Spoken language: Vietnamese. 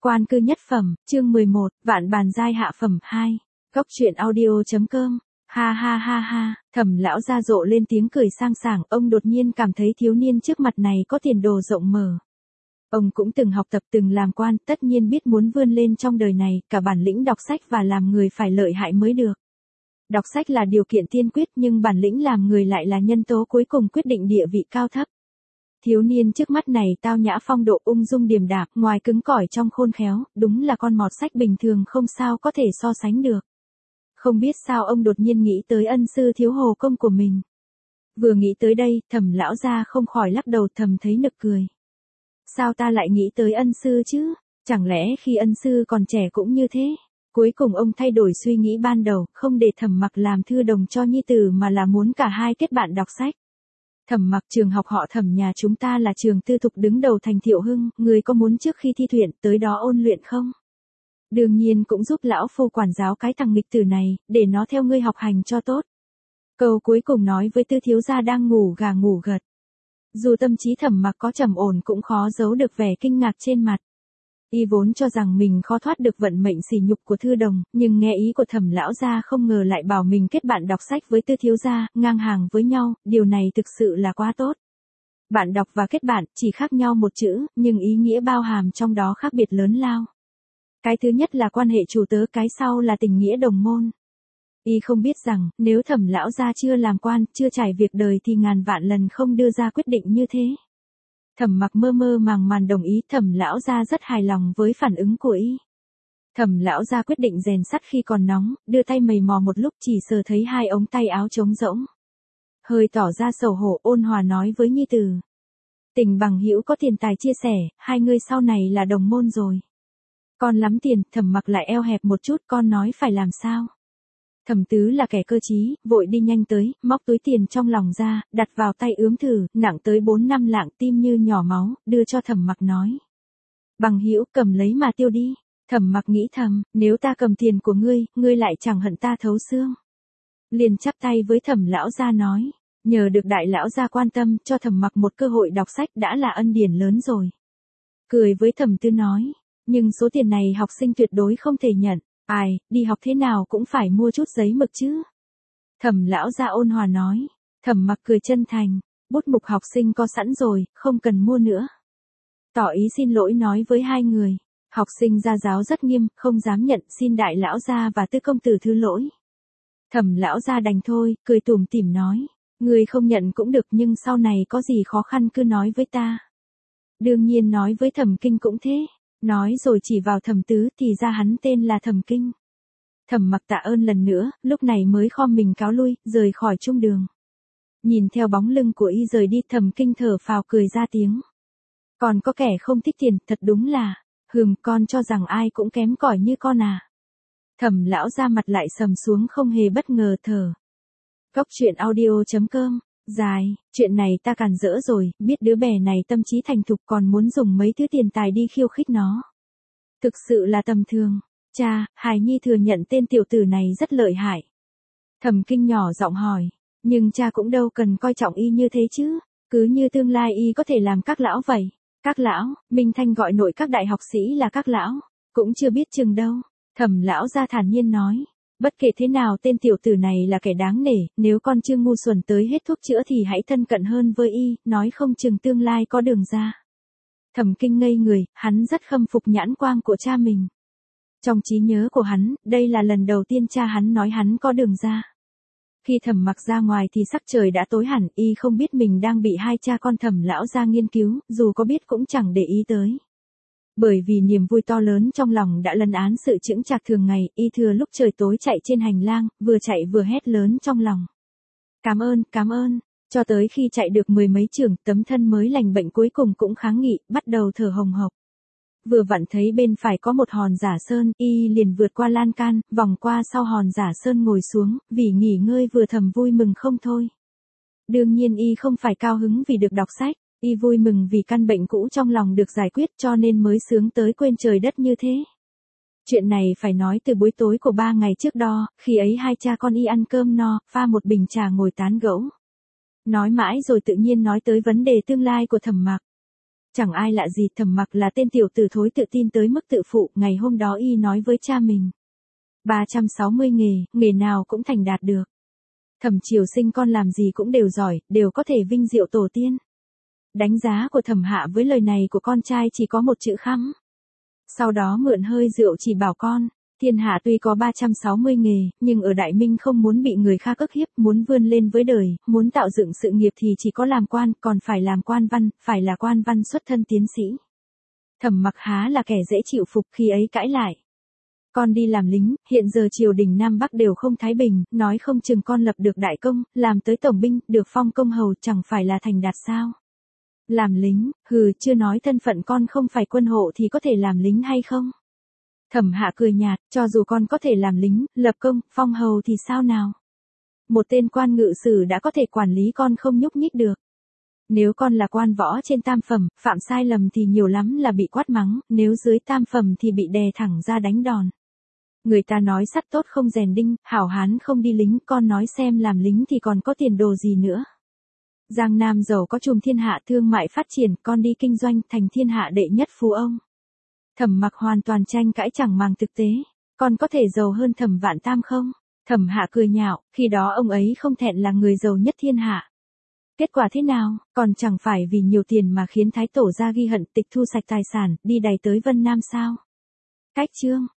Quan cư nhất phẩm, chương 11, vạn bàn giai hạ phẩm 2. Góc truyện audio.com. Ha ha ha ha, Thẩm lão gia rộ lên tiếng cười sang sảng, ông đột nhiên cảm thấy thiếu niên trước mặt này có tiền đồ rộng mở. Ông cũng từng học tập từng làm quan, tất nhiên biết muốn vươn lên trong đời này, cả bản lĩnh đọc sách và làm người phải lợi hại mới được. Đọc sách là điều kiện tiên quyết nhưng bản lĩnh làm người lại là nhân tố cuối cùng quyết định địa vị cao thấp. Thiếu niên trước mắt này tao nhã phong độ ung dung điềm đạm, ngoài cứng cỏi trong khôn khéo, đúng là con mọt sách bình thường không sao có thể so sánh được. Không biết sao ông đột nhiên nghĩ tới ân sư Thiếu Hồ Công của mình. Vừa nghĩ tới đây, Thẩm lão gia không khỏi lắc đầu thầm thấy nực cười. Sao ta lại nghĩ tới ân sư chứ? Chẳng lẽ khi ân sư còn trẻ cũng như thế? Cuối cùng ông thay đổi suy nghĩ ban đầu, không để Thẩm Mặc làm thư đồng cho nhi tử mà là muốn cả hai kết bạn đọc sách. Thẩm Mặc, trường học họ Thẩm nhà chúng ta là trường tư thục đứng đầu thành Thiệu Hưng, người có muốn trước khi thi tuyển tới đó ôn luyện không? Đương nhiên cũng giúp lão phu quản giáo cái thằng nghịch tử này, để nó theo ngươi học hành cho tốt. Câu cuối cùng nói với Tư thiếu gia đang ngủ gà ngủ gật. Dù tâm trí Thẩm Mặc có trầm ổn cũng khó giấu được vẻ kinh ngạc trên mặt. Y vốn cho rằng mình khó thoát được vận mệnh sỉ nhục của thư đồng, nhưng nghe ý của Thẩm lão gia không ngờ lại bảo mình kết bạn đọc sách với Tư thiếu gia, ngang hàng với nhau, điều này thực sự là quá tốt. Bạn đọc và kết bạn chỉ khác nhau một chữ, nhưng ý nghĩa bao hàm trong đó khác biệt lớn lao. Cái thứ nhất là quan hệ chủ tớ, cái sau là tình nghĩa đồng môn. Y không biết rằng, nếu Thẩm lão gia chưa làm quan, chưa trải việc đời thì ngàn vạn lần không đưa ra quyết định như thế. Thẩm Mặc mơ mơ màng màng đồng ý, Thẩm lão gia rất hài lòng với phản ứng của y. Thẩm lão gia quyết định rèn sắt khi còn nóng, đưa tay mày mò một lúc chỉ sờ thấy hai ống tay áo trống rỗng. Hơi tỏ ra xấu hổ, ôn hòa nói với nhi tử. Tình bằng hữu có tiền tài chia sẻ, hai người sau này là đồng môn rồi. Con lắm tiền, Thẩm Mặc lại eo hẹp một chút, con nói phải làm sao? Thẩm Tứ là kẻ cơ trí, vội đi nhanh tới, móc túi tiền trong lòng ra, đặt vào tay ướm thử, nặng tới 4-5 lạng, tim như nhỏ máu, đưa cho Thẩm Mặc nói. Bằng hữu, cầm lấy mà tiêu đi. Thẩm Mặc nghĩ thầm, nếu ta cầm tiền của ngươi lại chẳng hận ta thấu xương. Liền chắp tay với Thẩm lão gia nói, nhờ được đại lão gia quan tâm, cho Thẩm Mặc một cơ hội đọc sách đã là ân điển lớn rồi. Cười với Thẩm Tư nói, nhưng số tiền này học sinh tuyệt đối không thể nhận. Ai, đi học thế nào cũng phải mua chút giấy mực chứ. Thẩm lão gia ôn hòa nói. Thẩm Mặc cười chân thành, bút mục học sinh có sẵn rồi, không cần mua nữa. Tỏ ý xin lỗi nói với hai người. Học sinh gia giáo rất nghiêm, không dám nhận, xin đại lão gia và Tư công tử thứ lỗi. Thẩm lão gia đành thôi, cười tủm tỉm nói. Người không nhận cũng được nhưng sau này có gì khó khăn cứ nói với ta. Đương nhiên nói với Thẩm Kinh cũng thế. Nói rồi chỉ vào Thẩm Tứ thì ra hắn tên là Thẩm Kinh. Thẩm Mặc tạ ơn lần nữa, lúc này mới khom mình cáo lui, rời khỏi trung đường. Nhìn theo bóng lưng của y rời đi, Thẩm Kinh thở phào cười ra tiếng. Còn có kẻ không thích tiền, thật đúng là, con cho rằng ai cũng kém cỏi như con à. Thẩm lão ra mặt lại sầm xuống không hề bất ngờ thở. Góc truyện audio.com. Dài, chuyện này ta càn rỡ rồi, biết đứa bé này tâm trí thành thục còn muốn dùng mấy thứ tiền tài đi khiêu khích nó. Thực sự là tầm thường. Cha, hài nhi thừa nhận tên tiểu tử này rất lợi hại. Thẩm Kinh nhỏ giọng hỏi, nhưng cha cũng đâu cần coi trọng y như thế chứ, cứ như tương lai y có thể làm các lão vậy. Các lão, Minh Thanh gọi nội các đại học sĩ là các lão, cũng chưa biết chừng đâu. Thẩm lão ra thản nhiên nói. Bất kể thế nào tên tiểu tử này là kẻ đáng nể, nếu con chưa ngu xuẩn tới hết thuốc chữa thì hãy thân cận hơn với y, nói không chừng tương lai có đường ra. Thẩm Kinh ngây người, hắn rất khâm phục nhãn quang của cha mình. Trong trí nhớ của hắn, đây là lần đầu tiên cha hắn nói hắn có đường ra. Khi Thẩm Mặc ra ngoài thì sắc trời đã tối hẳn, y không biết mình đang bị hai cha con Thẩm lão ra nghiên cứu, dù có biết cũng chẳng để ý tới. Bởi vì niềm vui to lớn trong lòng đã lấn án sự chững chạc thường ngày, y thừa lúc trời tối chạy trên hành lang, vừa chạy vừa hét lớn trong lòng. Cảm ơn, cho tới khi chạy được mười mấy trường, tấm thân mới lành bệnh cuối cùng cũng kháng nghị, bắt đầu thở hồng hộc. Vừa vặn thấy bên phải có một hòn giả sơn, y liền vượt qua lan can, vòng qua sau hòn giả sơn ngồi xuống, vì nghỉ ngơi vừa thầm vui mừng không thôi. Đương nhiên y không phải cao hứng vì được đọc sách. Y vui mừng vì căn bệnh cũ trong lòng được giải quyết cho nên mới sướng tới quên trời đất như thế. Chuyện này phải nói từ buổi tối của 3 ngày trước đó, khi ấy hai cha con y ăn cơm no, pha một bình trà ngồi tán gẫu. Nói mãi rồi tự nhiên nói tới vấn đề tương lai của Thẩm Mặc. Chẳng ai lạ gì, Thẩm Mặc là tên tiểu tử thối tự tin tới mức tự phụ, ngày hôm đó y nói với cha mình. 360 nghề nào cũng thành đạt được. Thẩm Triều sinh con làm gì cũng đều giỏi, đều có thể vinh diệu tổ tiên. Đánh giá của Thẩm Hạ với lời này của con trai chỉ có một chữ khắm. Sau đó mượn hơi rượu chỉ bảo con, thiên hạ tuy có 360 nghề, nhưng ở Đại Minh không muốn bị người khác ức hiếp, muốn vươn lên với đời, muốn tạo dựng sự nghiệp thì chỉ có làm quan, còn phải làm quan văn, phải là quan văn xuất thân tiến sĩ. Thẩm Mặc há là kẻ dễ chịu phục, khi ấy cãi lại. Con đi làm lính, hiện giờ triều đình Nam Bắc đều không thái bình, nói không chừng con lập được đại công, làm tới tổng binh, được phong công hầu, chẳng phải là thành đạt sao? Làm lính, chưa nói thân phận con không phải quân hộ thì có thể làm lính hay không? Thẩm Hạ cười nhạt, cho dù con có thể làm lính, lập công, phong hầu thì sao nào? Một tên quan ngự sử đã có thể quản lý con không nhúc nhích được. Nếu con là quan võ trên tam phẩm, phạm sai lầm thì nhiều lắm là bị quát mắng, nếu dưới tam phẩm thì bị đè thẳng ra đánh đòn. Người ta nói sắt tốt không rèn đinh, hảo hán không đi lính, con nói xem làm lính thì còn có tiền đồ gì nữa. Giang Nam giàu có trùm thiên hạ, thương mại phát triển, con đi kinh doanh thành thiên hạ đệ nhất phú ông. Thẩm Mặc hoàn toàn tranh cãi chẳng màng thực tế, con có thể giàu hơn Thẩm Vạn Tam không? Thẩm Hạ cười nhạo, khi đó ông ấy không thẹn là người giàu nhất thiên hạ. Kết quả thế nào, còn chẳng phải vì nhiều tiền mà khiến Thái Tổ gia ghi hận, tịch thu sạch tài sản, đi đày tới Vân Nam sao? Cách chương